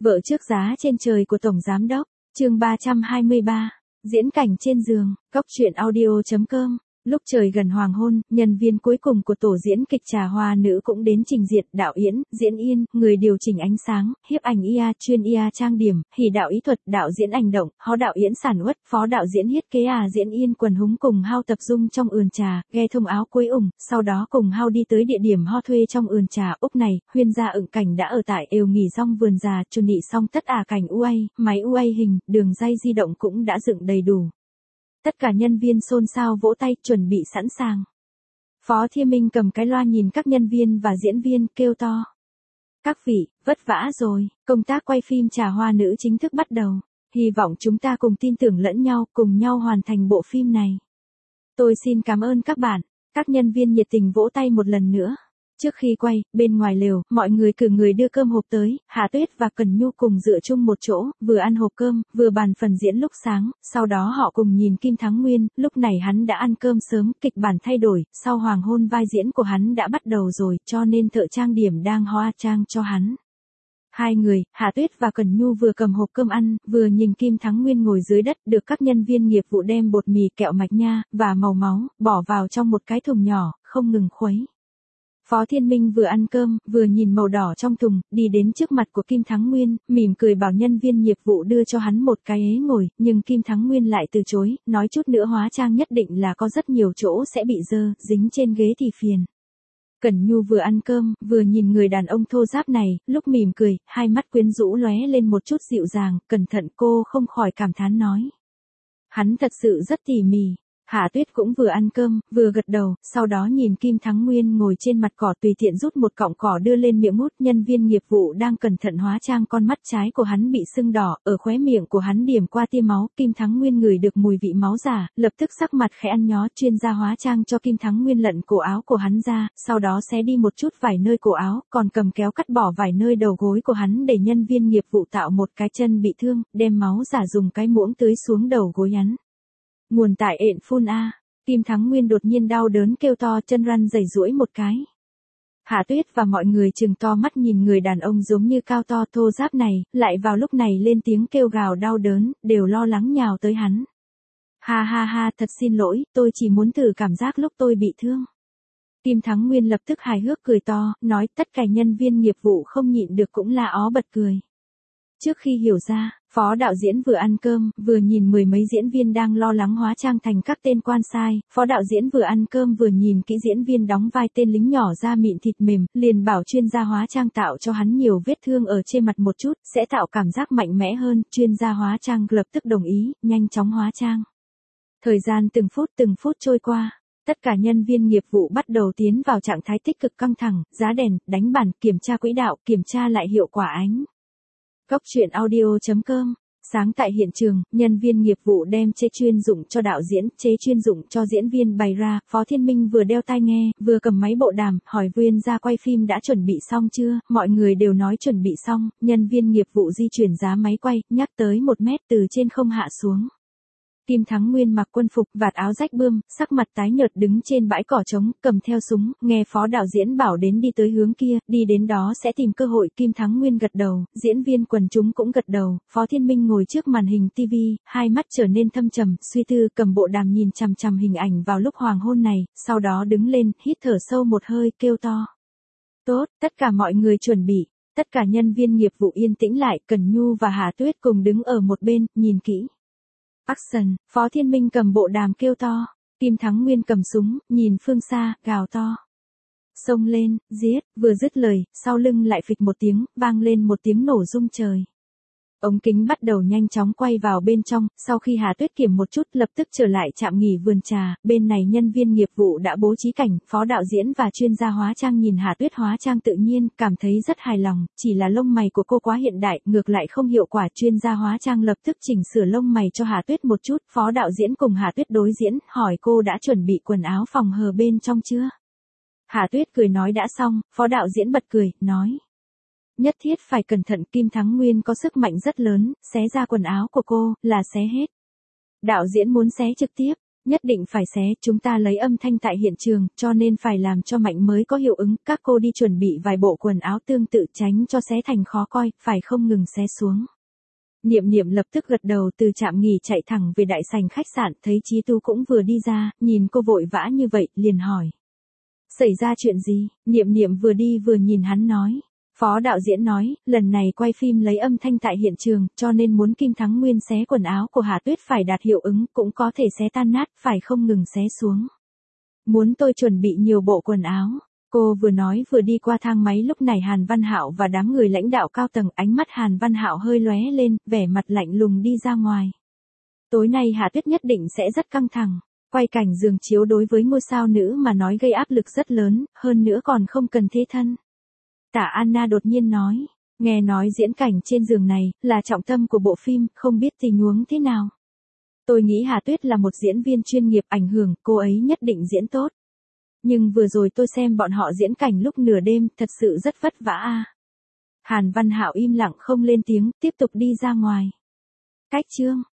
Vợ trước giá trên trời của Tổng Giám Đốc, chương 323, diễn cảnh trên giường, Cốc truyện audio.com. Lúc trời gần hoàng hôn, nhân viên cuối cùng của tổ diễn kịch Trà Hoa Nữ cũng đến trình diện, đạo Yến, diễn Yên, người điều chỉnh ánh sáng, hiếp ảnh Ia, chuyên Ia trang điểm, hỉ đạo ý thuật, đạo diễn ảnh động, hó đạo Yến sản uất, phó đạo diễn hiết kế diễn Yên quần húng cùng hao tập dung trong ườn trà, ghe thông áo cuối ủng, sau đó cùng hao đi tới địa điểm ho thuê trong ườn trà. Úc này, Huyên gia ựng cảnh đã ở tại ều nghỉ xong vườn già, chuẩn bị xong tất cảnh UA, máy UA hình, đường dây di động cũng đã dựng đầy đủ. Tất cả nhân viên xôn xao vỗ tay, chuẩn bị sẵn sàng. Phó Thiên Minh cầm cái loa nhìn các nhân viên và diễn viên, kêu to. Các vị, vất vả rồi, công tác quay phim Trà Hoa Nữ chính thức bắt đầu. Hy vọng chúng ta cùng tin tưởng lẫn nhau, cùng nhau hoàn thành bộ phim này. Tôi xin cảm ơn các bạn. Các nhân viên nhiệt tình vỗ tay một lần nữa. Trước khi quay, bên ngoài lều, mọi người cử người đưa cơm hộp tới, Hạ Tuyết và Cần Nhu cùng dựa chung một chỗ, vừa ăn hộp cơm, vừa bàn phần diễn lúc sáng, sau đó họ cùng nhìn Kim Thắng Nguyên, lúc này hắn đã ăn cơm sớm, kịch bản thay đổi, sau hoàng hôn vai diễn của hắn đã bắt đầu rồi, cho nên thợ trang điểm đang hóa trang cho hắn. Hai người, Hạ Tuyết và Cần Nhu vừa cầm hộp cơm ăn, vừa nhìn Kim Thắng Nguyên ngồi dưới đất, được các nhân viên nghiệp vụ đem bột mì kẹo mạch nha, và màu máu, bỏ vào trong một cái thùng nhỏ, không ngừng khuấy. Phó Thiên Minh vừa ăn cơm, vừa nhìn màu đỏ trong thùng, đi đến trước mặt của Kim Thắng Nguyên, mỉm cười bảo nhân viên nghiệp vụ đưa cho hắn một cái ghế ngồi, nhưng Kim Thắng Nguyên lại từ chối, nói chút nữa hóa trang nhất định là có rất nhiều chỗ sẽ bị dơ, dính trên ghế thì phiền. Cẩn Nhu vừa ăn cơm, vừa nhìn người đàn ông thô ráp này, lúc mỉm cười, hai mắt quyến rũ lóe lên một chút dịu dàng, cẩn thận cô không khỏi cảm thán nói. Hắn thật sự rất tỉ mỉ. Hạ Tuyết cũng vừa ăn cơm, vừa gật đầu, sau đó nhìn Kim Thắng Nguyên ngồi trên mặt cỏ tùy tiện rút một cọng cỏ đưa lên miệng hút. Nhân viên nghiệp vụ đang cẩn thận hóa trang, con mắt trái của hắn bị sưng đỏ, ở khóe miệng của hắn điểm qua tia máu. Kim Thắng Nguyên ngửi được mùi vị máu giả, lập tức sắc mặt khẽ ăn nhó. Chuyên gia hóa trang cho Kim Thắng Nguyên lận cổ áo của hắn ra, sau đó xé đi một chút vải nơi cổ áo, còn cầm kéo cắt bỏ vải nơi đầu gối của hắn để nhân viên nghiệp vụ tạo một cái chân bị thương, đem máu giả dùng cái muỗng tưới xuống đầu gối hắn. Nguồn tại ện phun a. Kim Thắng Nguyên đột nhiên đau đớn kêu to, chân răn rẩy rũi một cái. Hạ Tuyết và mọi người trừng to mắt nhìn người đàn ông giống như cao to thô ráp này, lại vào lúc này lên tiếng kêu gào đau đớn, đều lo lắng nhào tới hắn. Ha ha ha, thật xin lỗi, tôi chỉ muốn thử cảm giác lúc tôi bị thương. Kim Thắng Nguyên lập tức hài hước cười to, nói tất cả nhân viên nghiệp vụ không nhịn được cũng la ó bật cười. Trước khi hiểu ra, phó đạo diễn vừa ăn cơm, vừa nhìn mười mấy diễn viên đang lo lắng hóa trang thành các tên quan sai, phó đạo diễn vừa ăn cơm vừa nhìn kỹ diễn viên đóng vai tên lính nhỏ da mịn thịt mềm, liền bảo chuyên gia hóa trang tạo cho hắn nhiều vết thương ở trên mặt một chút, sẽ tạo cảm giác mạnh mẽ hơn. Chuyên gia hóa trang lập tức đồng ý, nhanh chóng hóa trang. Thời gian từng phút trôi qua. Tất cả nhân viên nghiệp vụ bắt đầu tiến vào trạng thái tích cực căng thẳng, giá đèn, đánh bản, kiểm tra quỹ đạo, kiểm tra lại hiệu quả ánh. Cốc truyện audio.com. Sáng tại hiện trường, nhân viên nghiệp vụ đem chế chuyên dụng cho đạo diễn, chế chuyên dụng cho diễn viên bày ra. Phó Thiên Minh vừa đeo tai nghe, vừa cầm máy bộ đàm, hỏi Huyên gia quay phim đã chuẩn bị xong chưa. Mọi người đều nói chuẩn bị xong. Nhân viên nghiệp vụ di chuyển giá máy quay, nhắc tới 1 mét từ trên không hạ xuống. Kim Thắng Nguyên mặc quân phục, vạt áo rách bươm, sắc mặt tái nhợt đứng trên bãi cỏ trống, cầm theo súng, nghe phó đạo diễn bảo đến đi tới hướng kia, đi đến đó sẽ tìm cơ hội. Kim Thắng Nguyên gật đầu, diễn viên quần chúng cũng gật đầu. Phó Thiên Minh ngồi trước màn hình TV, hai mắt trở nên thâm trầm, suy tư, cầm bộ đàm nhìn chằm chằm hình ảnh vào lúc hoàng hôn này, sau đó đứng lên, hít thở sâu một hơi, kêu to. Tốt, tất cả mọi người chuẩn bị. Tất cả nhân viên nghiệp vụ yên tĩnh lại, Cần Nhu và Hà Tuyết cùng đứng ở một bên, nhìn kỹ. Action, Phó Thiên Minh cầm bộ đàm kêu to, Kim Thắng Nguyên cầm súng, nhìn phương xa, gào to. Xông lên, giết, vừa dứt lời, sau lưng lại phịch một tiếng, vang lên một tiếng nổ rung trời. Ống kính bắt đầu nhanh chóng quay vào bên trong, sau khi Hà Tuyết kiểm một chút lập tức trở lại trạm nghỉ vườn trà, bên này nhân viên nghiệp vụ đã bố trí cảnh, phó đạo diễn và chuyên gia hóa trang nhìn Hà Tuyết hóa trang tự nhiên, cảm thấy rất hài lòng, chỉ là lông mày của cô quá hiện đại, ngược lại không hiệu quả. Chuyên gia hóa trang lập tức chỉnh sửa lông mày cho Hà Tuyết một chút, phó đạo diễn cùng Hà Tuyết đối diễn, hỏi cô đã chuẩn bị quần áo phòng hờ bên trong chưa? Hà Tuyết cười nói đã xong, phó đạo diễn bật cười, nói. Nhất thiết phải cẩn thận, Kim Thắng Nguyên có sức mạnh rất lớn, xé ra quần áo của cô, là xé hết. Đạo diễn muốn xé trực tiếp, Nhất định phải xé, chúng ta lấy âm thanh tại hiện trường, cho nên phải làm cho mạnh mới có hiệu ứng. Các cô đi chuẩn bị vài bộ quần áo tương tự tránh cho xé thành khó coi, phải không ngừng xé xuống. Niệm Niệm lập tức gật đầu, từ trạm nghỉ chạy thẳng về đại sảnh khách sạn, thấy Chí Tú cũng vừa đi ra, nhìn cô vội vã như vậy, liền hỏi. Xảy ra chuyện gì? Niệm Niệm vừa đi vừa nhìn hắn nói. Phó đạo diễn nói, lần này quay phim lấy âm thanh tại hiện trường, cho nên muốn Kim Thắng Nguyên xé quần áo của Hà Tuyết phải đạt hiệu ứng, cũng có thể xé tan nát, phải không ngừng xé xuống. Muốn tôi chuẩn bị nhiều bộ quần áo. Cô vừa nói vừa đi qua thang máy, lúc này Hàn Văn Hạo và đám người lãnh đạo cao tầng, ánh mắt Hàn Văn Hạo hơi lóe lên, vẻ mặt lạnh lùng đi ra ngoài. Tối nay Hà Tuyết nhất định sẽ rất căng thẳng. Quay cảnh giường chiếu đối với ngôi sao nữ mà nói gây áp lực rất lớn, hơn nữa còn không cần thế thân. Tả Anna đột nhiên nói, nghe nói diễn cảnh trên giường này là trọng tâm của bộ phim, không biết tình huống thế nào. Tôi nghĩ Hà Tuyết là một diễn viên chuyên nghiệp, ảnh hưởng, cô ấy nhất định diễn tốt. Nhưng vừa rồi tôi xem bọn họ diễn cảnh lúc nửa đêm, thật sự rất vất vả a. Hàn Văn Hạo im lặng không lên tiếng, tiếp tục đi ra ngoài. Cách chương